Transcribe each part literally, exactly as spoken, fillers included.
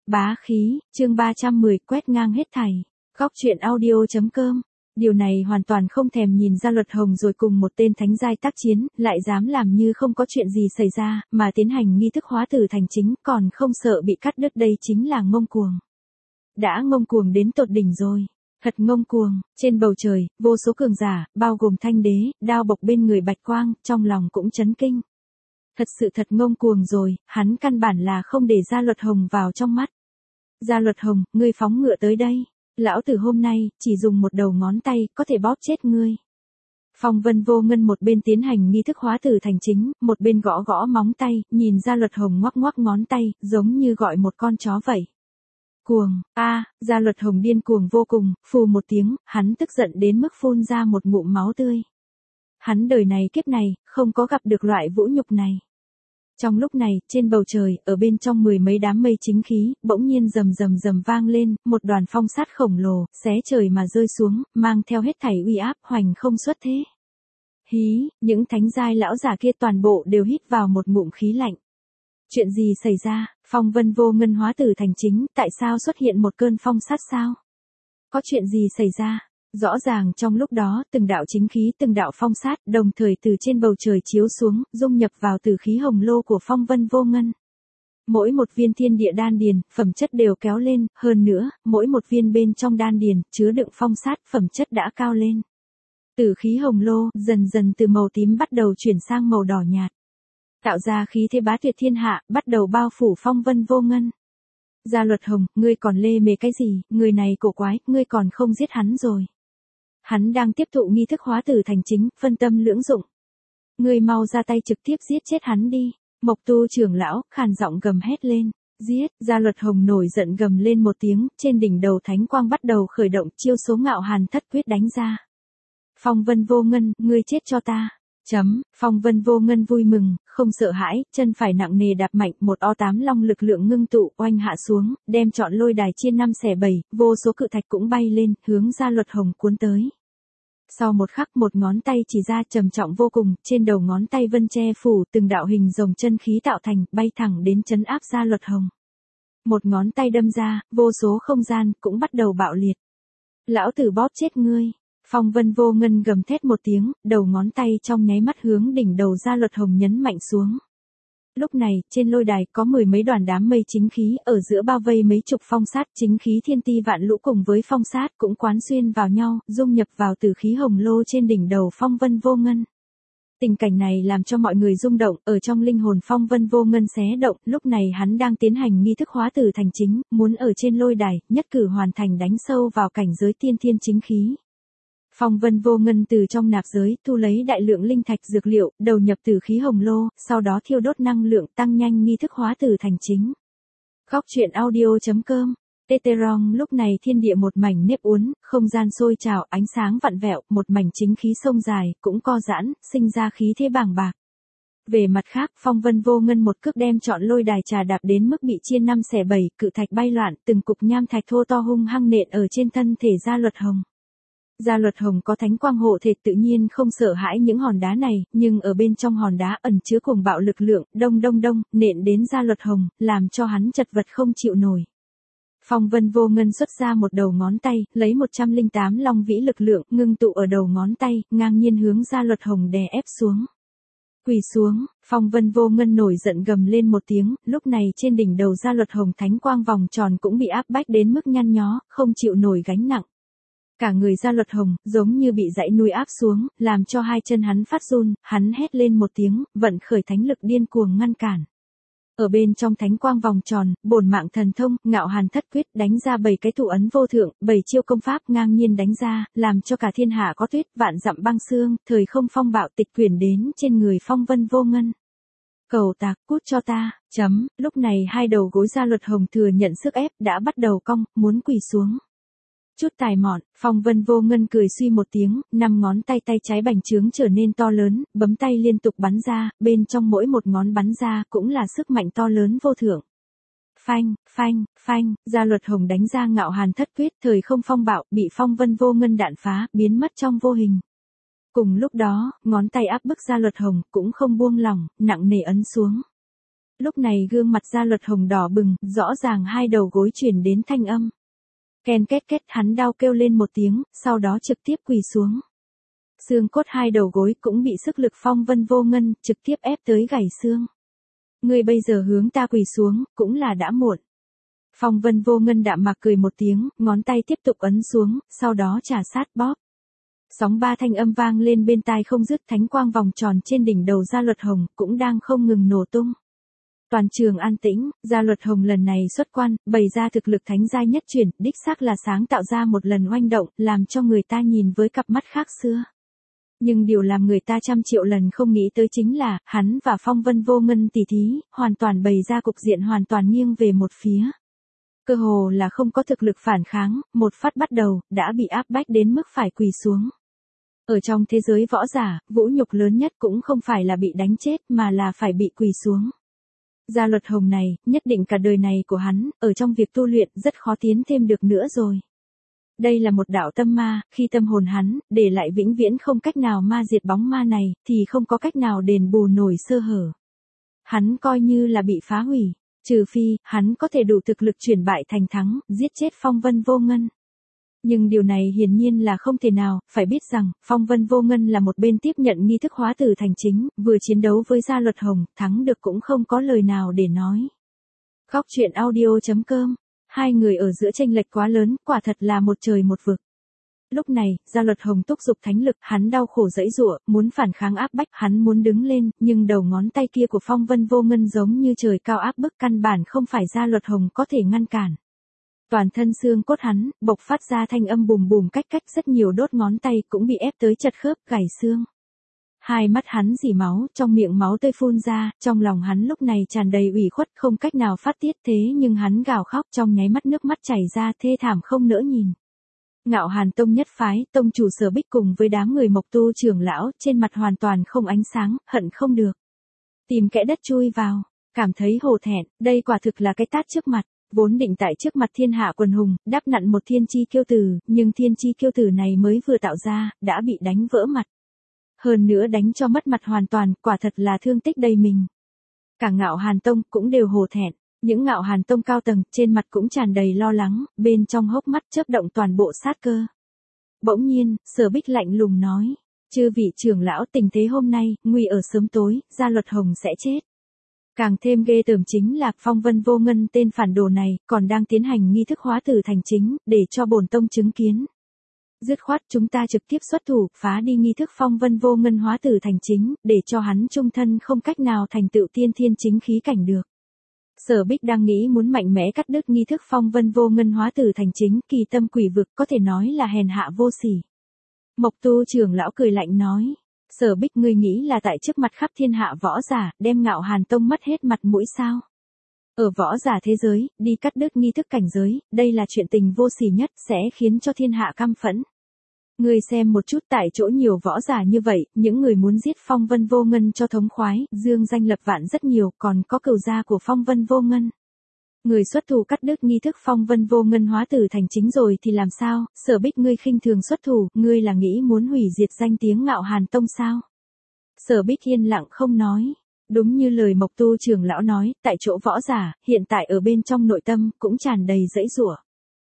Bá khí, chương ba trăm mười, quét ngang hết thảy. Góc truyện audio chấm com. Điều này hoàn toàn không thèm nhìn ra Luật Hồng rồi cùng một tên thánh giai tác chiến, lại dám làm như không có chuyện gì xảy ra, mà tiến hành nghi thức hóa tử thành chính, còn không sợ bị cắt đứt, đây chính là ngông cuồng. Đã ngông cuồng đến tột đỉnh rồi. Thật ngông cuồng, trên bầu trời, vô số cường giả, bao gồm Thanh Đế, đao bộc bên người Bạch Quang, trong lòng cũng chấn kinh. Thật sự thật ngông cuồng rồi, hắn căn bản là không để Gia Luật Hồng vào trong mắt. Gia Luật Hồng, ngươi phóng ngựa tới đây. Lão tử hôm nay, chỉ dùng một đầu ngón tay, có thể bóp chết ngươi. Phong Vân Vô Ngân một bên tiến hành nghi thức hóa tử thành chính, một bên gõ gõ móng tay, nhìn Gia Luật Hồng ngoắc ngoắc ngón tay, giống như gọi một con chó vậy. Cuồng, a, à, Gia Luật Hồng điên cuồng vô cùng, phù một tiếng, hắn tức giận đến mức phun ra một ngụm máu tươi. Hắn đời này kiếp này, không có gặp được loại vũ nhục này. Trong lúc này, trên bầu trời, ở bên trong mười mấy đám mây chính khí, bỗng nhiên rầm rầm rầm vang lên, một đoàn phong sát khổng lồ, xé trời mà rơi xuống, mang theo hết thảy uy áp, hoành không xuất thế. Hí, những thánh giai lão giả kia toàn bộ đều hít vào một ngụm khí lạnh. Chuyện gì xảy ra? Phong Vân Vô Ngân hóa tử thành chính, tại sao xuất hiện một cơn phong sát sao? Có chuyện gì xảy ra? Rõ ràng trong lúc đó, từng đạo chính khí, từng đạo phong sát, đồng thời từ trên bầu trời chiếu xuống, dung nhập vào tử khí hồng lô của Phong Vân Vô Ngân. Mỗi một viên thiên địa đan điền, phẩm chất đều kéo lên, hơn nữa, mỗi một viên bên trong đan điền, chứa đựng phong sát, phẩm chất đã cao lên. Tử khí hồng lô, dần dần từ màu tím bắt đầu chuyển sang màu đỏ nhạt. Tạo ra khí thế bá tuyệt thiên hạ, bắt đầu bao phủ Phong Vân Vô Ngân. Gia Luật Hồng, ngươi còn lê mề cái gì, người này cổ quái, ngươi còn không giết hắn rồi. Hắn đang tiếp thụ nghi thức hóa tử thành chính, phân tâm lưỡng dụng. Ngươi mau ra tay trực tiếp giết chết hắn đi. Mộc Tu trưởng lão, khàn giọng gầm hét lên. Giết, Gia Luật Hồng nổi giận gầm lên một tiếng, trên đỉnh đầu thánh quang bắt đầu khởi động, chiêu số Ngạo Hàn Thất Quyết đánh ra. Phong Vân Vô Ngân, ngươi chết cho ta. Chấm, Phong Vân Vô Ngân vui mừng, không sợ hãi, chân phải nặng nề đạp mạnh, một o tám long lực lượng ngưng tụ, oanh hạ xuống, đem trọn lôi đài chia năm xẻ bảy, vô số cự thạch cũng bay lên, hướng Gia Luật Hồng cuốn tới. Sau một khắc một ngón tay chỉ ra trầm trọng vô cùng, trên đầu ngón tay vân che phủ, từng đạo hình rồng chân khí tạo thành, bay thẳng đến trấn áp Gia Luật Hồng. Một ngón tay đâm ra, vô số không gian, cũng bắt đầu bạo liệt. Lão tử bóp chết ngươi. Phong Vân Vô Ngân gầm thét một tiếng, đầu ngón tay trong nháy mắt hướng đỉnh đầu Gia Luật Hồng nhấn mạnh xuống. Lúc này, trên lôi đài có mười mấy đoàn đám mây chính khí, ở giữa bao vây mấy chục phong sát, chính khí thiên ti vạn lũ cùng với phong sát cũng quán xuyên vào nhau, dung nhập vào tử khí hồng lô trên đỉnh đầu Phong Vân Vô Ngân. Tình cảnh này làm cho mọi người rung động, ở trong linh hồn Phong Vân Vô Ngân xé động, lúc này hắn đang tiến hành nghi thức hóa tử thành chính, muốn ở trên lôi đài, nhất cử hoàn thành đánh sâu vào cảnh giới tiên thiên chính khí. Phong Vân Vô Ngân từ trong nạp giới thu lấy đại lượng linh thạch dược liệu, đầu nhập tử khí hồng lô, sau đó thiêu đốt năng lượng tăng nhanh nghi thức hóa tử thành chính. Góc truyện audio chấm com. Teterong, lúc này thiên địa một mảnh nếp uốn, không gian sôi trào, ánh sáng vặn vẹo, một mảnh chính khí sông dài, cũng co giãn, sinh ra khí thế bàng bạc. Về mặt khác, Phong Vân Vô Ngân một cước đem trọn lôi đài trà đạp đến mức bị chia năm xẻ bảy, cự thạch bay loạn, từng cục nham thạch thô to hung hăng nện ở trên thân thể Gia Luật Hồng. Gia Luật Hồng có thánh quang hộ thể, tự nhiên không sợ hãi những hòn đá này, nhưng ở bên trong hòn đá ẩn chứa cuồng bạo lực lượng, đông đông đông, nện đến Gia Luật Hồng, làm cho hắn chật vật không chịu nổi. Phong Vân Vô Ngân xuất ra một đầu ngón tay, lấy một trăm lẻ tám long vĩ lực lượng, ngưng tụ ở đầu ngón tay, ngang nhiên hướng Gia Luật Hồng đè ép xuống. Quỳ xuống, Phong Vân Vô Ngân nổi giận gầm lên một tiếng, lúc này trên đỉnh đầu Gia Luật Hồng thánh quang vòng tròn cũng bị áp bách đến mức nhăn nhó, không chịu nổi gánh nặng. Cả người Gia Luật Hồng, giống như bị dãy núi áp xuống, làm cho hai chân hắn phát run, hắn hét lên một tiếng, vận khởi thánh lực điên cuồng ngăn cản. Ở bên trong thánh quang vòng tròn, bổn mạng thần thông, Ngạo Hàn Thất Quyết đánh ra bảy cái thủ ấn vô thượng, bảy chiêu công pháp ngang nhiên đánh ra, làm cho cả thiên hạ có tuyết, vạn dặm băng xương, thời không phong bạo tịch quyển đến trên người Phong Vân Vô Ngân. Cầu tạc, cút cho ta, chấm, lúc này hai đầu gối Gia Luật Hồng thừa nhận sức ép, đã bắt đầu cong, muốn quỳ xuống. Chút tài mọn, Phong Vân Vô Ngân cười suy một tiếng, năm ngón tay tay trái bành trướng trở nên to lớn, bấm tay liên tục bắn ra, bên trong mỗi một ngón bắn ra cũng là sức mạnh to lớn vô thượng. Phanh, phanh, phanh, Gia Luật Hồng đánh ra Ngạo Hàn Thất Quyết, thời không phong bạo, bị Phong Vân Vô Ngân đạn phá, biến mất trong vô hình. Cùng lúc đó, ngón tay áp bức Gia Luật Hồng, cũng không buông lỏng, nặng nề ấn xuống. Lúc này gương mặt Gia Luật Hồng đỏ bừng, rõ ràng hai đầu gối chuyển đến thanh âm. Ken két két, hắn đau kêu lên một tiếng, sau đó trực tiếp quỳ xuống. Xương cốt hai đầu gối cũng bị sức lực Phong Vân Vô Ngân trực tiếp ép tới gãy xương. Ngươi bây giờ hướng ta quỳ xuống, cũng là đã muộn. Phong Vân Vô Ngân đạm mạc cười một tiếng, ngón tay tiếp tục ấn xuống, sau đó trà sát bóp. Sóng ba thanh âm vang lên bên tai không dứt, thánh quang vòng tròn trên đỉnh đầu Gia Luật Hồng cũng đang không ngừng nổ tung. Toàn trường an tĩnh, Gia Luật Hồng lần này xuất quan, bày ra thực lực thánh giai nhất truyền, đích xác là sáng tạo ra một lần oanh động, làm cho người ta nhìn với cặp mắt khác xưa. Nhưng điều làm người ta trăm triệu lần không nghĩ tới chính là, hắn và Phong Vân Vô Ngân tỷ thí, hoàn toàn bày ra cục diện hoàn toàn nghiêng về một phía. Cơ hồ là không có thực lực phản kháng, một phát bắt đầu, đã bị áp bách đến mức phải quỳ xuống. Ở trong thế giới võ giả, vũ nhục lớn nhất cũng không phải là bị đánh chết mà là phải bị quỳ xuống. Gia Luật Hồng này, nhất định cả đời này của hắn, ở trong việc tu luyện rất khó tiến thêm được nữa rồi. Đây là một đạo tâm ma, khi tâm hồn hắn, để lại vĩnh viễn không cách nào ma diệt bóng ma này, thì không có cách nào đền bù nổi sơ hở. Hắn coi như là bị phá hủy, trừ phi, hắn có thể đủ thực lực chuyển bại thành thắng, giết chết Phong Vân Vô Ngân. Nhưng điều này hiển nhiên là không thể nào, phải biết rằng, Phong Vân Vô Ngân là một bên tiếp nhận nghi thức hóa tử thành chính, vừa chiến đấu với Gia Luật Hồng, thắng được cũng không có lời nào để nói. Góc truyện audio chấm com, hai người ở giữa chênh lệch quá lớn, quả thật là một trời một vực. Lúc này, Gia Luật Hồng thúc giục thánh lực, hắn đau khổ giãy giụa, muốn phản kháng áp bách, hắn muốn đứng lên, nhưng đầu ngón tay kia của Phong Vân Vô Ngân giống như trời cao áp bức, căn bản không phải Gia Luật Hồng có thể ngăn cản. Toàn thân xương cốt hắn, bộc phát ra thanh âm bùm bùm cách cách, rất nhiều đốt ngón tay cũng bị ép tới chật khớp, gãy xương. Hai mắt hắn rỉ máu, trong miệng máu tươi phun ra, trong lòng hắn lúc này tràn đầy ủy khuất, không cách nào phát tiết, thế nhưng hắn gào khóc, trong nháy mắt nước mắt chảy ra, thê thảm không nỡ nhìn. Ngạo Hàn Tông nhất phái, tông chủ Sở Bích cùng với đám người Mộc Tu trưởng lão, trên mặt hoàn toàn không ánh sáng, hận không được. Tìm kẽ đất chui vào, cảm thấy hổ thẹn, đây quả thực là cái tát trước mặt. Vốn định tại trước mặt thiên hạ quần hùng, đáp nặn một thiên chi kiêu tử, nhưng thiên chi kiêu tử này mới vừa tạo ra, đã bị đánh vỡ mặt. Hơn nữa đánh cho mất mặt hoàn toàn, quả thật là thương tích đầy mình. Cả Ngạo Hàn Tông cũng đều hổ thẹn, những Ngạo Hàn Tông cao tầng, trên mặt cũng tràn đầy lo lắng, bên trong hốc mắt chớp động toàn bộ sát cơ. Bỗng nhiên, Sở Bích lạnh lùng nói, chư vị trưởng lão, tình thế hôm nay, nguy ở sớm tối, Gia Luật Hồng sẽ chết. Càng thêm ghê tởm chính là Phong Vân Vô Ngân tên phản đồ này, còn đang tiến hành nghi thức hóa tử thành chính, để cho bổn tông chứng kiến. Dứt khoát chúng ta trực tiếp xuất thủ, phá đi nghi thức Phong Vân Vô Ngân hóa tử thành chính, để cho hắn trung thân không cách nào thành tựu tiên thiên chính khí cảnh được. Sở Bích đang nghĩ muốn mạnh mẽ cắt đứt nghi thức Phong Vân Vô Ngân hóa tử thành chính, kỳ tâm quỷ vực, có thể nói là hèn hạ vô sỉ. Mộc Tu trưởng lão cười lạnh nói, Sở Bích, ngươi nghĩ là tại trước mặt khắp thiên hạ võ giả, đem Ngạo Hàn Tông mất hết mặt mũi sao? Ở võ giả thế giới, đi cắt đứt nghi thức cảnh giới, đây là chuyện tình vô sỉ nhất, sẽ khiến cho thiên hạ căm phẫn. Ngươi xem một chút, tại chỗ nhiều võ giả như vậy, những người muốn giết Phong Vân Vô Ngân cho thống khoái, dương danh lập vạn rất nhiều, còn có cừu gia của Phong Vân Vô Ngân. Người xuất thủ cắt đứt nghi thức Phong Vân Vô Ngân hóa tử thành chính rồi thì làm sao? Sở Bích, ngươi khinh thường xuất thủ, ngươi là nghĩ muốn hủy diệt danh tiếng Ngạo Hàn Tông sao? Sở Bích yên lặng không nói. Đúng như lời Mộc Tu trưởng lão nói, tại chỗ võ giả, hiện tại ở bên trong nội tâm, cũng tràn đầy giãy giụa.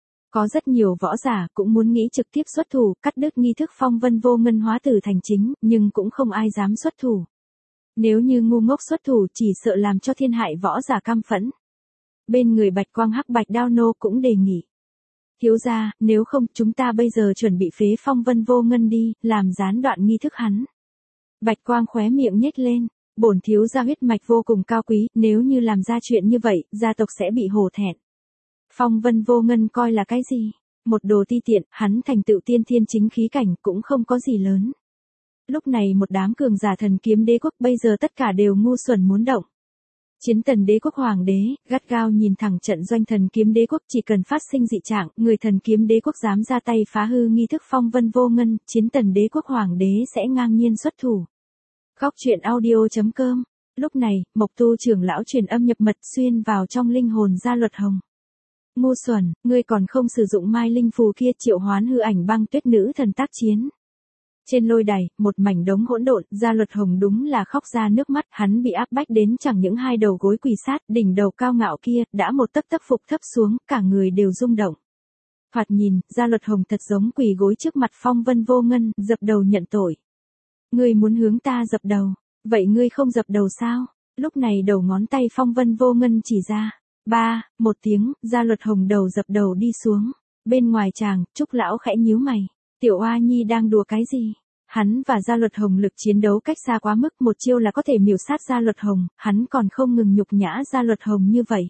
Có rất nhiều võ giả cũng muốn nghĩ trực tiếp xuất thủ, cắt đứt nghi thức Phong Vân Vô Ngân hóa tử thành chính, nhưng cũng không ai dám xuất thủ. Nếu như ngu ngốc xuất thủ chỉ sợ làm cho thiên hại võ giả căm phẫn. Bên người Bạch Quang Hắc Bạch Đao Nô cũng đề nghị. Thiếu gia, nếu không chúng ta bây giờ chuẩn bị phế Phong Vân Vô Ngân đi, làm gián đoạn nghi thức hắn. Bạch Quang khóe miệng nhếch lên, bổn thiếu gia huyết mạch vô cùng cao quý, nếu như làm ra chuyện như vậy, gia tộc sẽ bị hổ thẹn. Phong Vân Vô Ngân coi là cái gì? Một đồ ti tiện, hắn thành tựu tiên thiên chính khí cảnh cũng không có gì lớn. Lúc này một đám cường giả Thần Kiếm Đế quốc bây giờ tất cả đều ngu xuẩn muốn động. Chiến Tần Đế quốc hoàng đế, gắt gao nhìn thẳng trận doanh Thần Kiếm Đế quốc, chỉ cần phát sinh dị trạng, người Thần Kiếm Đế quốc dám ra tay phá hư nghi thức Phong Vân Vô Ngân, Chiến Tần Đế quốc hoàng đế sẽ ngang nhiên xuất thủ. Góc truyện audio chấm com. Lúc này, Mộc Tu trưởng lão truyền âm nhập mật xuyên vào trong linh hồn Gia Luật Hồng. Ngu xuẩn, ngươi còn không sử dụng Mai Linh phù kia triệu hoán hư ảnh băng tuyết nữ thần tác chiến. Trên lôi đài, một mảnh đống hỗn độn, Gia Luật Hồng đúng là khóc ra nước mắt, hắn bị áp bách đến chẳng những hai đầu gối quỳ sát, đỉnh đầu cao ngạo kia, đã một tấc tấc phục thấp xuống, cả người đều rung động. Thoạt nhìn, Gia Luật Hồng thật giống quỳ gối trước mặt Phong Vân Vô Ngân, dập đầu nhận tội. Ngươi muốn hướng ta dập đầu, vậy ngươi không dập đầu sao? Lúc này đầu ngón tay Phong Vân Vô Ngân chỉ ra. Ba, một tiếng, Gia Luật Hồng đầu dập đầu đi xuống. Bên ngoài chàng, Trúc lão khẽ nhíu mày. Tiểu Oa Nhi đang đùa cái gì? Hắn và Gia Luật Hồng lực chiến đấu cách xa quá mức, một chiêu là có thể miểu sát Gia Luật Hồng, hắn còn không ngừng nhục nhã Gia Luật Hồng như vậy.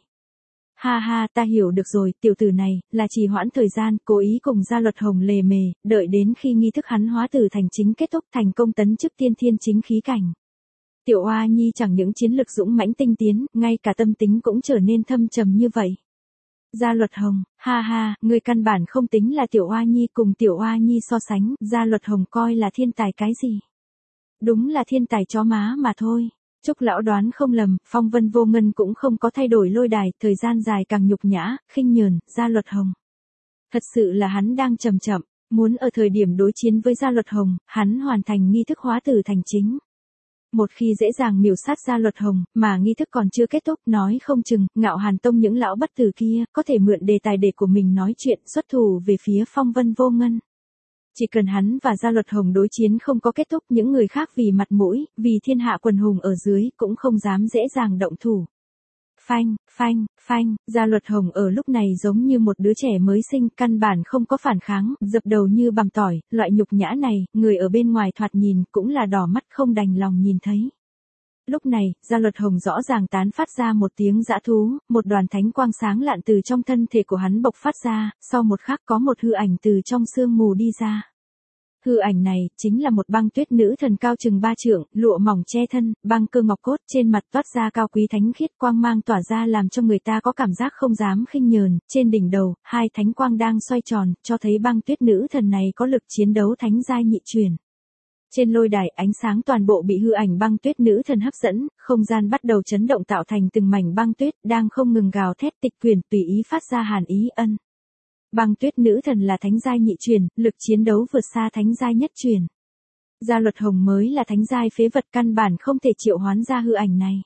Ha ha, ta hiểu được rồi, tiểu tử này, là trì hoãn thời gian, cố ý cùng Gia Luật Hồng lề mề, đợi đến khi nghi thức hắn hóa tử thành chính kết thúc thành công tấn chức tiên thiên chính khí cảnh. Tiểu Oa Nhi chẳng những chiến lực dũng mãnh tinh tiến, ngay cả tâm tính cũng trở nên thâm trầm như vậy. Gia Luật Hồng, ha ha, ngươi căn bản không tính là Tiểu Oa Nhi, cùng Tiểu Oa Nhi so sánh, Gia Luật Hồng coi là thiên tài cái gì? Đúng là thiên tài chó má mà thôi. Trúc lão đoán không lầm, Phong Vân Vô Ngân cũng không có thay đổi lôi đài, thời gian dài càng nhục nhã, khinh nhờn, Gia Luật Hồng. Thật sự là hắn đang chậm chậm, muốn ở thời điểm đối chiến với Gia Luật Hồng, hắn hoàn thành nghi thức hóa tử thành chính. Một khi dễ dàng miểu sát Gia Luật Hồng, mà nghi thức còn chưa kết thúc, nói không chừng, Ngạo Hàn Tông những lão bất tử kia, có thể mượn đề tài để của mình nói chuyện, xuất thủ về phía Phong Vân Vô Ngân. Chỉ cần hắn và Gia Luật Hồng đối chiến không có kết thúc, những người khác vì mặt mũi, vì thiên hạ quần hùng ở dưới, cũng không dám dễ dàng động thủ. Phanh, phanh, phanh, Gia Luật Hồng ở lúc này giống như một đứa trẻ mới sinh, căn bản không có phản kháng, dập đầu như bằm tỏi, loại nhục nhã này, người ở bên ngoài thoạt nhìn, cũng là đỏ mắt không đành lòng nhìn thấy. Lúc này, Gia Luật Hồng rõ ràng tán phát ra một tiếng dã thú, một đoàn thánh quang sáng lạn từ trong thân thể của hắn bộc phát ra, sau một khắc có một hư ảnh từ trong sương mù đi ra. Hư ảnh này, chính là một băng tuyết nữ thần cao chừng ba trượng, lụa mỏng che thân, băng cơ ngọc cốt trên mặt toát ra cao quý thánh khiết quang mang tỏa ra làm cho người ta có cảm giác không dám khinh nhờn, trên đỉnh đầu, hai thánh quang đang xoay tròn, cho thấy băng tuyết nữ thần này có lực chiến đấu thánh giai nhị truyền. Trên lôi đài, ánh sáng toàn bộ bị hư ảnh băng tuyết nữ thần hấp dẫn, không gian bắt đầu chấn động tạo thành từng mảnh băng tuyết, đang không ngừng gào thét tịch quyển, tùy ý phát ra hàn ý ân. Băng tuyết nữ thần là thánh giai nhị truyền, lực chiến đấu vượt xa thánh giai nhất truyền. Gia Luật Hồng mới là thánh giai phế vật, căn bản không thể triệu hoán ra hư ảnh này.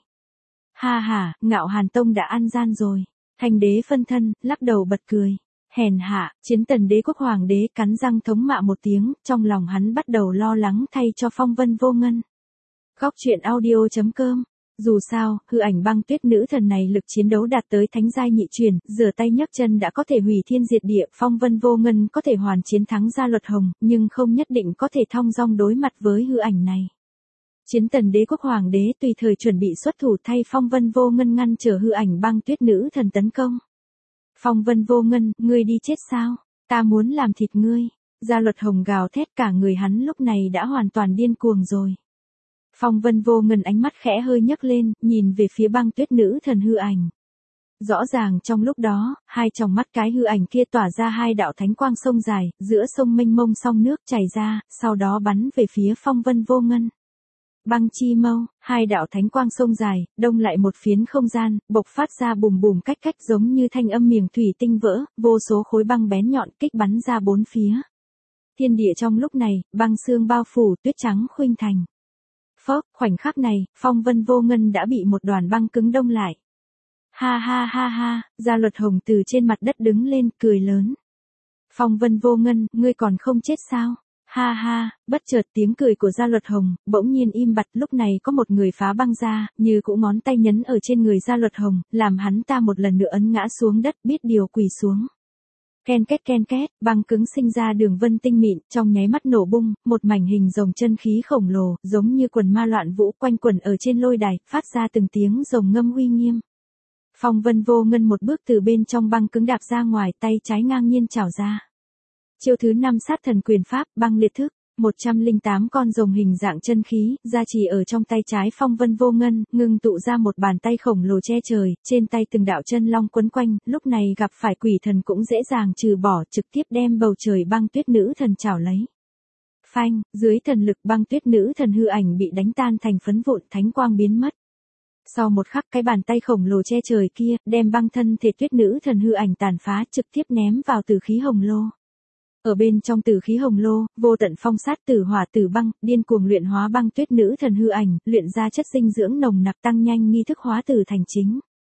Ha ha, Ngạo Hàn Tông đã ăn gian rồi. Thanh đế phân thân, lắc đầu bật cười. Hèn hạ, Chiến Tần đế quốc hoàng đế cắn răng thống mạ một tiếng, trong lòng hắn bắt đầu lo lắng thay cho Phong Vân Vô Ngân. Góc truyện audio chấm com. Dù sao, hư ảnh băng tuyết nữ thần này lực chiến đấu đạt tới thánh giai nhị truyền, rửa tay nhấc chân đã có thể hủy thiên diệt địa, Phong Vân Vô Ngân có thể hoàn chiến thắng Gia Luật Hồng, nhưng không nhất định có thể thong dong đối mặt với hư ảnh này. Chiến Tần đế quốc hoàng đế tùy thời chuẩn bị xuất thủ thay Phong Vân Vô Ngân ngăn trở hư ảnh băng tuyết nữ thần tấn công. Phong Vân Vô Ngân, ngươi đi chết sao? Ta muốn làm thịt ngươi. Gia Luật Hồng gào thét, cả người hắn lúc này đã hoàn toàn điên cuồng rồi. Phong Vân Vô Ngân ánh mắt khẽ hơi nhấc lên, nhìn về phía băng tuyết nữ thần hư ảnh. Rõ ràng trong lúc đó, hai tròng mắt cái hư ảnh kia tỏa ra hai đạo thánh quang sông dài, giữa sông mênh mông song nước chảy ra, sau đó bắn về phía Phong Vân Vô Ngân. Băng chi mâu, hai đạo thánh quang sông dài, đông lại một phiến không gian, bộc phát ra bùm bùm cách cách giống như thanh âm miềng thủy tinh vỡ, vô số khối băng bén nhọn kích bắn ra bốn phía. Thiên địa trong lúc này, băng xương bao phủ, tuyết trắng khuynh thành. Phốc, khoảnh khắc này, Phong Vân Vô Ngân đã bị một đoàn băng cứng đông lại. Ha ha ha ha, Gia Luật Hồng từ trên mặt đất đứng lên, cười lớn. Phong Vân Vô Ngân, ngươi còn không chết sao? Ha ha, bất chợt tiếng cười của Gia Luật Hồng, bỗng nhiên im bặt, lúc này có một người phá băng ra, như cũ ngón tay nhấn ở trên người Gia Luật Hồng, làm hắn ta một lần nữa ấn ngã xuống đất, biết điều quỳ xuống. Ken két ken két, băng cứng sinh ra đường vân tinh mịn, trong nháy mắt nổ bung, một mảnh hình rồng chân khí khổng lồ, giống như quần ma loạn vũ quanh quẩn ở trên lôi đài, phát ra từng tiếng rồng ngâm uy nghiêm. Phong Vân Vô Ngân một bước từ bên trong băng cứng đạp ra ngoài, tay trái ngang nhiên chảo ra. Chiêu thứ năm sát thần quyền pháp, băng liệt thức, một trăm lẻ tám con rồng hình dạng chân khí, gia trì ở trong tay trái Phong Vân Vô Ngân, ngưng tụ ra một bàn tay khổng lồ che trời, trên tay từng đạo chân long quấn quanh, lúc này gặp phải quỷ thần cũng dễ dàng trừ bỏ, trực tiếp đem bầu trời băng tuyết nữ thần chảo lấy. Phanh, dưới thần lực băng tuyết nữ thần hư ảnh bị đánh tan thành phấn vụn, thánh quang biến mất. Sau một khắc cái bàn tay khổng lồ che trời kia, đem băng thân thể tuyết nữ thần hư ảnh tàn phá trực tiếp ném vào tử khí hồng lô. Ở bên trong tử khí hồng lô, vô tận phong sát tử hỏa tử băng, điên cuồng luyện hóa băng tuyết nữ thần hư ảnh, luyện ra chất dinh dưỡng nồng nặc tăng nhanh nghi thức hóa tử thành chính.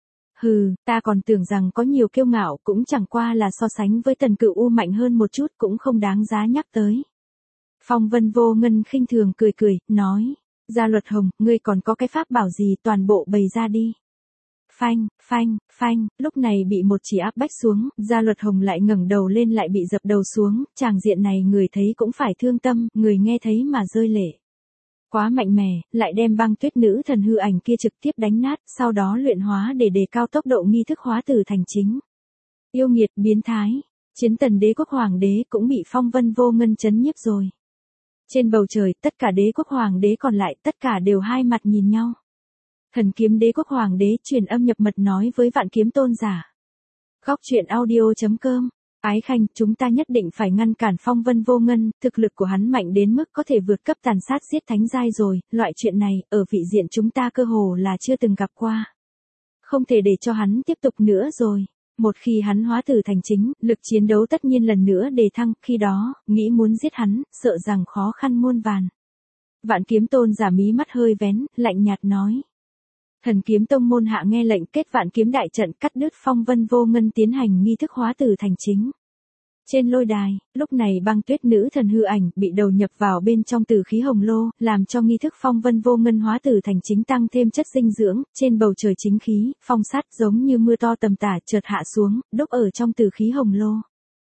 Hừ, ta còn tưởng rằng có nhiều kiêu ngạo cũng chẳng qua là so sánh với Tần Cửu U mạnh hơn một chút cũng không đáng giá nhắc tới. Phong Vân Vô Ngân khinh thường cười cười, nói, Gia Luật Hồng, ngươi còn có cái pháp bảo gì toàn bộ bày ra đi. Phanh, phanh, phanh, lúc này bị một chỉ áp bách xuống, Gia Luật Hồng lại ngẩng đầu lên lại bị dập đầu xuống, tràng diện này người thấy cũng phải thương tâm, người nghe thấy mà rơi lệ. Quá mạnh mẽ, lại đem băng tuyết nữ thần hư ảnh kia trực tiếp đánh nát, sau đó luyện hóa để đề cao tốc độ nghi thức hóa tử thành chính. Yêu nghiệt biến thái, Chiến Tần Đế quốc hoàng đế cũng bị Phong Vân Vô Ngân chấn nhiếp rồi. Trên bầu trời, tất cả đế quốc hoàng đế còn lại tất cả đều hai mặt nhìn nhau. Thần Kiếm Đế quốc hoàng đế truyền âm nhập mật nói với Vạn Kiếm Tôn giả. Góc truyện audio chấm com. Ái Khanh, chúng ta nhất định phải ngăn cản Phong Vân Vô Ngân, thực lực của hắn mạnh đến mức có thể vượt cấp tàn sát giết thánh giai rồi, loại chuyện này, ở vị diện chúng ta cơ hồ là chưa từng gặp qua. Không thể để cho hắn tiếp tục nữa rồi. Một khi hắn hóa tử thành chính, lực chiến đấu tất nhiên lần nữa đề thăng, khi đó, nghĩ muốn giết hắn, sợ rằng khó khăn muôn vàn. Vạn Kiếm Tôn giả mí mắt hơi vén, lạnh nhạt nói. Thần Kiếm Tông môn hạ nghe lệnh kết Vạn Kiếm đại trận cắt đứt Phong Vân Vô Ngân tiến hành nghi thức hóa tử thành chính. Trên lôi đài, lúc này băng tuyết nữ thần hư ảnh bị đầu nhập vào bên trong tử khí hồng lô, làm cho nghi thức Phong Vân Vô Ngân hóa tử thành chính tăng thêm chất dinh dưỡng, trên bầu trời chính khí, phong sát giống như mưa to tầm tả chợt hạ xuống, đúc ở trong tử khí hồng lô.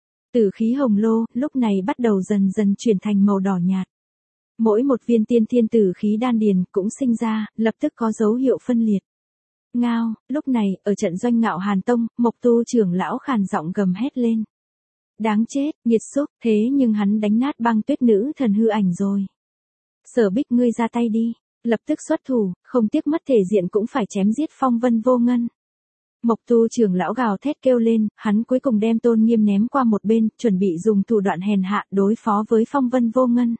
Tử khí hồng lô, lúc này bắt đầu dần dần chuyển thành màu đỏ nhạt. Mỗi một viên tiên thiên tử khí đan điền cũng sinh ra, lập tức có dấu hiệu phân liệt. Ngao, lúc này, ở trận doanh Ngạo Hàn Tông, Mộc Tu trưởng lão khàn giọng gầm hét lên. Đáng chết, nghiệt xúc, thế nhưng hắn đánh nát băng tuyết nữ thần hư ảnh rồi. Sở Bích ngươi ra tay đi, lập tức xuất thủ, không tiếc mất thể diện cũng phải chém giết Phong Vân Vô Ngân. Mộc Tu trưởng lão gào thét kêu lên, hắn cuối cùng đem Tôn Nghiêm ném qua một bên, chuẩn bị dùng thủ đoạn hèn hạ đối phó với Phong Vân Vô Ngân.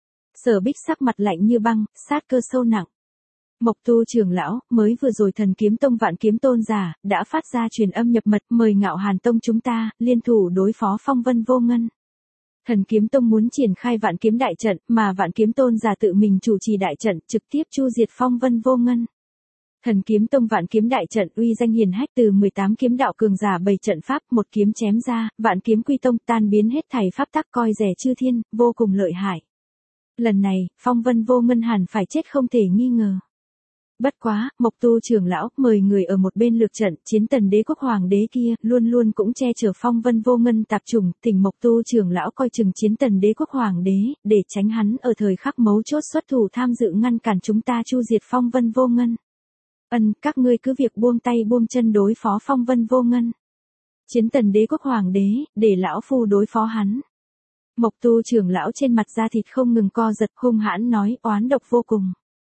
Sở Bích sắc mặt lạnh như băng, sát cơ sâu nặng. Mộc Tu trưởng lão, mới vừa rồi Thần Kiếm Tông Vạn Kiếm Tôn giả, đã phát ra truyền âm nhập mật mời Ngạo Hàn Tông chúng ta, liên thủ đối phó Phong Vân Vô Ngân. Thần Kiếm Tông muốn triển khai Vạn Kiếm đại trận, mà Vạn Kiếm Tôn giả tự mình chủ trì đại trận, trực tiếp chu diệt Phong Vân Vô Ngân. Thần Kiếm Tông Vạn Kiếm đại trận uy danh hiển hách từ mười tám kiếm đạo cường giả bày trận pháp, một kiếm chém ra, Vạn Kiếm Quy Tông tan biến hết thảy pháp tắc coi rẻ chư thiên, vô cùng lợi hại. Lần này, Phong Vân Vô Ngân hẳn phải chết không thể nghi ngờ. Bất quá, Mộc Tu trưởng lão mời người ở một bên lược trận, Chiến Tần Đế quốc hoàng đế kia luôn luôn cũng che chở Phong Vân Vô Ngân tạp trùng, thỉnh Mộc Tu trưởng lão coi chừng Chiến Tần Đế quốc hoàng đế, để tránh hắn ở thời khắc mấu chốt xuất thủ tham dự ngăn cản chúng ta chu diệt Phong Vân Vô Ngân. Ân, các ngươi cứ việc buông tay buông chân đối phó Phong Vân Vô Ngân. Chiến Tần Đế quốc hoàng đế, để lão phu đối phó hắn. Mộc Tu trưởng lão trên mặt da thịt không ngừng co giật, hung hãn nói, oán độc vô cùng.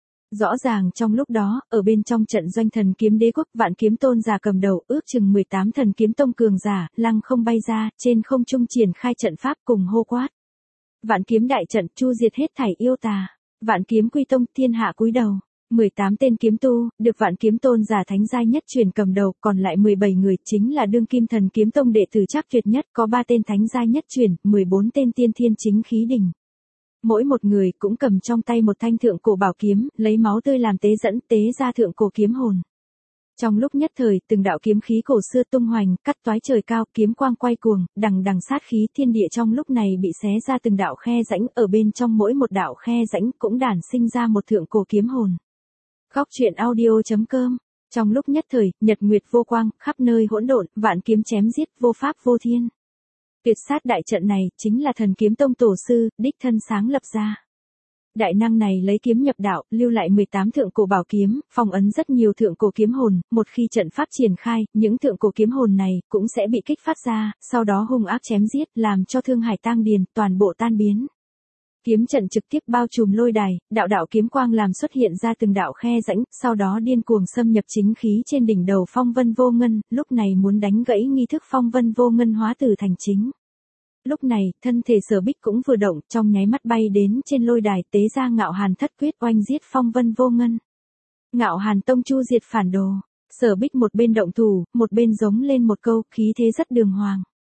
Rõ ràng trong lúc đó, ở bên trong trận doanh Thần Kiếm Đế quốc, Vạn Kiếm Tôn giả cầm đầu, ước chừng mười tám Thần Kiếm Tông cường giả, lăng không bay ra, trên không trung triển khai trận pháp cùng hô quát. Vạn Kiếm đại trận, chu diệt hết thảy yêu tà. Vạn Kiếm Quy Tông, thiên hạ cúi đầu. mười tám tên kiếm tu, được Vạn Kiếm Tôn giả thánh giai nhất truyền cầm đầu, còn lại mười bảy người chính là đương kim Thần Kiếm Tông đệ tử chắc tuyệt nhất, có ba tên thánh giai nhất truyền, mười bốn tên tiên thiên chính khí đỉnh. Mỗi một người cũng cầm trong tay một thanh thượng cổ bảo kiếm, lấy máu tươi làm tế dẫn, tế ra thượng cổ kiếm hồn. Trong lúc nhất thời, từng đạo kiếm khí cổ xưa tung hoành, cắt toái trời cao, kiếm quang quay cuồng, đằng đằng sát khí, thiên địa trong lúc này bị xé ra từng đạo khe rãnh, ở bên trong mỗi một đạo khe rãnh cũng đản sinh ra một thượng cổ kiếm hồn. Góc truyện audio chấm com. Trong lúc nhất thời, nhật nguyệt vô quang, khắp nơi hỗn độn, vạn kiếm chém giết, vô pháp vô thiên. Tuyệt sát đại trận này, chính là Thần Kiếm Tông tổ sư, đích thân sáng lập ra. Đại năng này lấy kiếm nhập đạo, lưu lại mười tám thượng cổ bảo kiếm, phong ấn rất nhiều thượng cổ kiếm hồn, một khi trận pháp triển khai, những thượng cổ kiếm hồn này, cũng sẽ bị kích phát ra, sau đó hung ác chém giết, làm cho thương hải tang điền, toàn bộ tan biến. Kiếm trận trực tiếp bao trùm lôi đài, đạo đạo kiếm quang làm xuất hiện ra từng đạo khe rãnh, sau đó điên cuồng xâm nhập chính khí trên đỉnh đầu Phong Vân Vô Ngân, lúc này muốn đánh gãy nghi thức Phong Vân Vô Ngân hóa tử thành chính. Lúc này, thân thể Sở Bích cũng vừa động, trong nháy mắt bay đến trên lôi đài, tế ra Ngạo Hàn thất quyết oanh giết Phong Vân Vô Ngân. Ngạo Hàn Tông chu diệt phản đồ. Sở Bích một bên động thủ, một bên giống lên một câu, khí thế rất đường hoàng.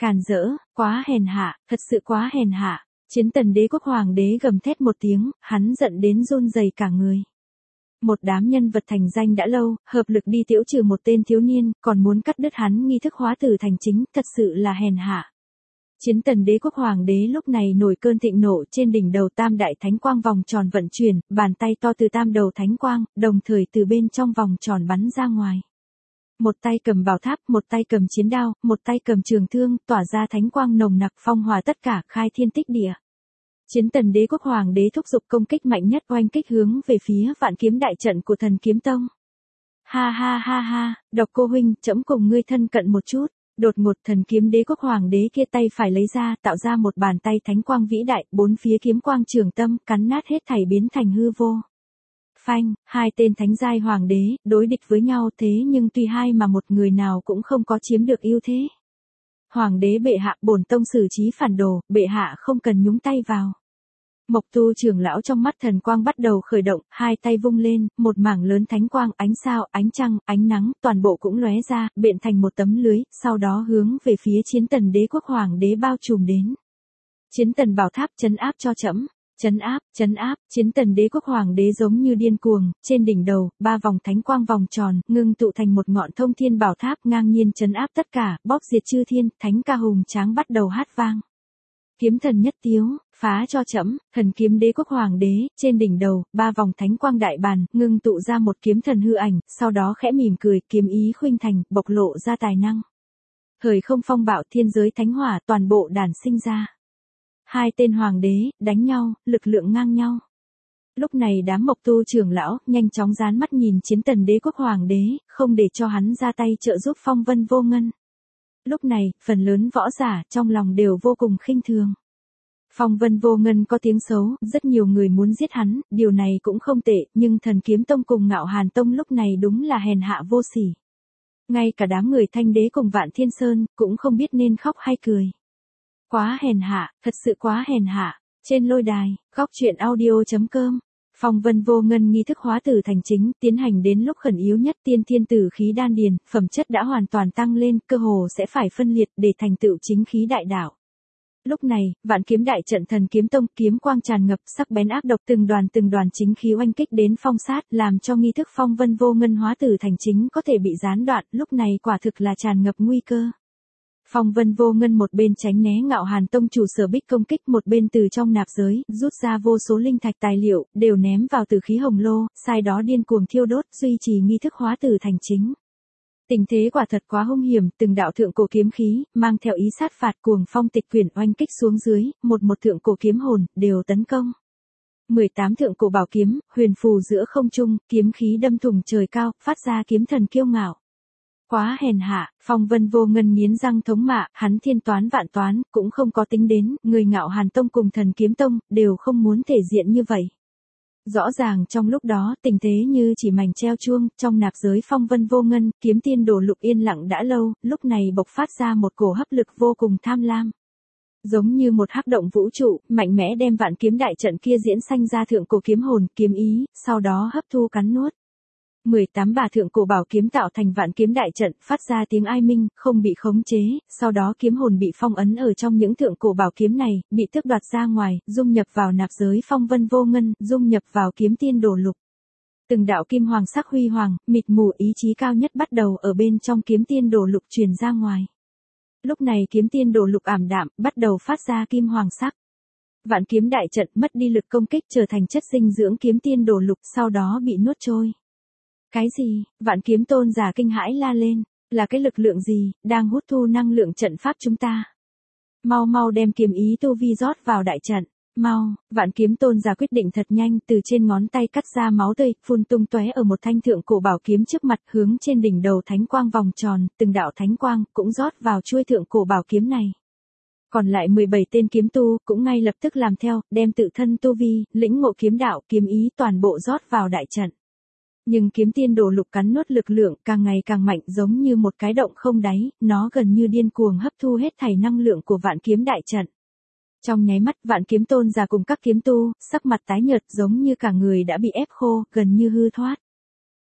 Càn rỡ, quá hèn hạ, thật sự quá hèn hạ. Chiến Tần Đế quốc hoàng đế gầm thét một tiếng, hắn giận đến run rẩy cả người. Một đám nhân vật thành danh đã lâu, hợp lực đi tiễu trừ một tên thiếu niên, còn muốn cắt đứt hắn nghi thức hóa tử thành chính, thật sự là hèn hạ. Chiến Tần Đế quốc hoàng đế lúc này nổi cơn thịnh nộ, trên đỉnh đầu tam đại thánh quang vòng tròn vận chuyển, bàn tay to từ tam đầu thánh quang, đồng thời từ bên trong vòng tròn bắn ra ngoài. Một tay cầm bảo tháp, một tay cầm chiến đao, một tay cầm trường thương, tỏa ra thánh quang nồng nặc phong hòa tất cả, khai thiên tích địa. Chiến Tần Đế quốc hoàng đế thúc giục công kích mạnh nhất, oanh kích hướng về phía Vạn Kiếm đại trận của Thần Kiếm Tông. Ha ha ha ha, Độc Cô huynh, trẫm cùng ngươi thân cận một chút. Đột ngột Thần Kiếm Đế quốc hoàng đế kia tay phải lấy ra, tạo ra một bàn tay thánh quang vĩ đại, bốn phía kiếm quang trường tâm, cắn nát hết thảy biến thành hư vô. Phanh, hai tên thánh giai hoàng đế, đối địch với nhau, thế nhưng tuy hai mà một người nào cũng không có chiếm được ưu thế. Hoàng đế bệ hạ, bổn tông xử trí phản đồ, bệ hạ không cần nhúng tay vào. Mộc Tu trưởng lão trong mắt thần quang bắt đầu khởi động, hai tay vung lên, một mảng lớn thánh quang, ánh sao, ánh trăng, ánh nắng, toàn bộ cũng lóe ra, biện thành một tấm lưới, sau đó hướng về phía Chiến Tần Đế quốc hoàng đế bao trùm đến. Chiến Tần bảo tháp trấn áp cho trẫm. Trấn áp, trấn áp, Chiến Tần Đế quốc hoàng đế giống như điên cuồng, trên đỉnh đầu, ba vòng thánh quang vòng tròn, ngưng tụ thành một ngọn thông thiên bảo tháp ngang nhiên trấn áp tất cả, bóp diệt chư thiên, thánh ca hùng tráng bắt đầu hát vang. Kiếm thần nhất tiếu, phá cho trẫm. Thần Kiếm Đế quốc hoàng đế, trên đỉnh đầu, ba vòng thánh quang đại bàn, ngưng tụ ra một kiếm thần hư ảnh, sau đó khẽ mỉm cười, kiếm ý khuynh thành, bộc lộ ra tài năng. Thời không phong bạo, thiên giới thánh hỏa, toàn bộ đản sinh ra. Hai tên hoàng đế, đánh nhau, lực lượng ngang nhau. Lúc này đám Mộc Tu trưởng lão, nhanh chóng dán mắt nhìn Chiến Tần Đế quốc hoàng đế, không để cho hắn ra tay trợ giúp Phong Vân Vô Ngân. Lúc này, phần lớn võ giả, trong lòng đều vô cùng khinh thường. Phong Vân Vô Ngân có tiếng xấu, rất nhiều người muốn giết hắn, điều này cũng không tệ, nhưng Thần Kiếm Tông cùng Ngạo Hàn Tông lúc này đúng là hèn hạ vô sỉ. Ngay cả đám người Thanh Đế cùng Vạn Thiên Sơn, cũng không biết nên khóc hay cười. Quá hèn hạ, thật sự quá hèn hạ. Trên lôi đài, góc truyện audio chấm com, Phong Vân Vô Ngân nghi thức hóa tử thành chính, tiến hành đến lúc khẩn yếu nhất, tiên thiên tử khí đan điền, phẩm chất đã hoàn toàn tăng lên, cơ hồ sẽ phải phân liệt để thành tựu chính khí đại đạo. Lúc này, Vạn Kiếm đại trận Thần Kiếm Tông, kiếm quang tràn ngập, sắc bén ác độc, từng đoàn từng đoàn chính khí oanh kích đến phong sát, làm cho nghi thức Phong Vân Vô Ngân hóa tử thành chính có thể bị gián đoạn, lúc này quả thực là tràn ngập nguy cơ. Phong Vân Vô Ngân một bên tránh né Ngạo Hàn Tông chủ Sở Bích công kích, một bên từ trong nạp giới, rút ra vô số linh thạch tài liệu, đều ném vào tử khí hồng lô, sai đó điên cuồng thiêu đốt, duy trì nghi thức hóa tử thành chính. Tình thế quả thật quá hung hiểm, từng đạo thượng cổ kiếm khí, mang theo ý sát phạt cuồng phong tịch quyển oanh kích xuống dưới, một một thượng cổ kiếm hồn, đều tấn công. mười tám thượng cổ bảo kiếm, huyền phù giữa không trung, kiếm khí đâm thủng trời cao, phát ra kiếm thần kiêu ngạo. Quá hèn hạ, Phong Vân Vô Ngân nghiến răng thống mạ, hắn thiên toán vạn toán, cũng không có tính đến, người Ngạo Hàn Tông cùng Thần Kiếm Tông, đều không muốn thể diện như vậy. Rõ ràng trong lúc đó, tình thế như chỉ mảnh treo chuông, trong nạp giới Phong Vân Vô Ngân, kiếm tiên đổ lục yên lặng đã lâu, lúc này bộc phát ra một cổ hấp lực vô cùng tham lam. Giống như một hắc động vũ trụ, mạnh mẽ đem Vạn Kiếm đại trận kia diễn sanh ra thượng cổ kiếm hồn, kiếm ý, sau đó hấp thu cắn nuốt. mười tám bà thượng cổ bảo kiếm tạo thành Vạn Kiếm đại trận, phát ra tiếng ai minh, không bị khống chế, sau đó kiếm hồn bị phong ấn ở trong những thượng cổ bảo kiếm này, bị tước đoạt ra ngoài, dung nhập vào nạp giới Phong Vân Vô Ngân, dung nhập vào kiếm tiên đổ lục. Từng đạo kim hoàng sắc huy hoàng, mịt mù ý chí cao nhất bắt đầu ở bên trong kiếm tiên đổ lục truyền ra ngoài. Lúc này kiếm tiên đổ lục ảm đạm, bắt đầu phát ra kim hoàng sắc. Vạn Kiếm đại trận mất đi lực công kích, trở thành chất dinh dưỡng kiếm tiên đổ lục, sau đó bị nuốt trôi. Cái gì? Vạn Kiếm tôn giả kinh hãi la lên, là cái lực lượng gì, đang hút thu năng lượng trận pháp chúng ta? Mau mau đem kiếm ý tu vi rót vào đại trận, mau. Vạn Kiếm tôn giả quyết định thật nhanh, từ trên ngón tay cắt ra máu tươi, phun tung tóe ở một thanh thượng cổ bảo kiếm trước mặt, hướng trên đỉnh đầu thánh quang vòng tròn, từng đạo thánh quang, cũng rót vào chuôi thượng cổ bảo kiếm này. Còn lại mười bảy tên kiếm tu, cũng ngay lập tức làm theo, đem tự thân tu vi, lĩnh ngộ kiếm đạo, kiếm ý toàn bộ rót vào đại trận. Nhưng kiếm tiên đổ lục cắn nuốt lực lượng càng ngày càng mạnh, giống như một cái động không đáy, nó gần như điên cuồng hấp thu hết thảy năng lượng của Vạn Kiếm đại trận. Trong nháy mắt, Vạn Kiếm tôn giả cùng các kiếm tu, sắc mặt tái nhợt giống như cả người đã bị ép khô, gần như hư thoát.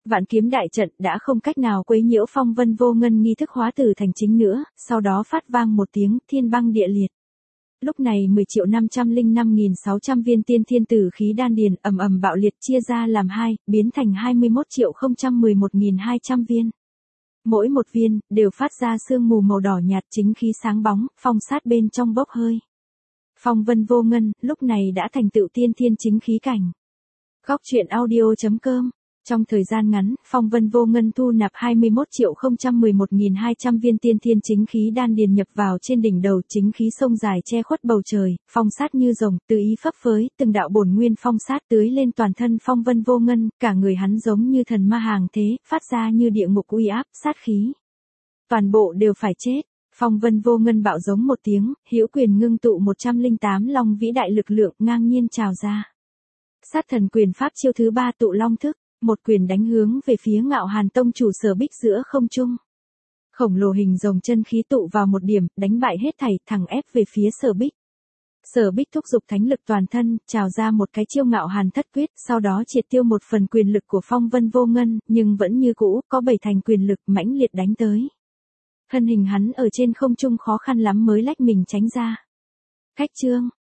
Vạn kiếm đại trận đã không cách nào quấy nhiễu phong vân vô ngân nghi thức hóa tử thành chính nữa, sau đó phát vang một tiếng thiên băng địa liệt. Lúc này mười triệu năm trăm lẻ năm nghìn sáu trăm viên tiên thiên tử khí đan điền ầm ầm bạo liệt chia ra làm hai, biến thành hai mươi mốt triệu không trăm mười một nghìn hai trăm viên. Mỗi một viên, đều phát ra sương mù màu đỏ nhạt chính khí sáng bóng, phong sát bên trong bốc hơi. Phong vân vô ngân, lúc này đã thành tựu tiên thiên chính khí cảnh. Góc truyện audio chấm com. Trong thời gian ngắn, phong vân vô ngân thu nạp hai mươi mốt triệu không trăm mười một nghìn hai trăm viên tiên thiên chính khí đan điền nhập vào trên đỉnh đầu, chính khí sông dài che khuất bầu trời, phong sát như rồng, tùy ý phấp phới, từng đạo bổn nguyên phong sát tưới lên toàn thân phong vân vô ngân, cả người hắn giống như thần ma hàng thế, phát ra như địa ngục uy áp, sát khí. Toàn bộ đều phải chết. Phong vân vô ngân bạo giống một tiếng, hữu quyền ngưng tụ một trăm lẻ tám long vĩ đại lực lượng ngang nhiên trào ra. Sát thần quyền pháp chiêu thứ ba tụ long thức. Một quyền đánh hướng về phía Ngạo Hàn tông chủ Sở Bích giữa không trung. Khổng lồ hình rồng chân khí tụ vào một điểm, đánh bại hết thảy, thẳng ép về phía Sở Bích. Sở Bích thúc giục thánh lực toàn thân, trào ra một cái chiêu Ngạo Hàn thất quyết, sau đó triệt tiêu một phần quyền lực của phong vân vô ngân, nhưng vẫn như cũ, có bảy thành quyền lực mãnh liệt đánh tới. Thân hình hắn ở trên không trung khó khăn lắm mới lách mình tránh ra. Khách chương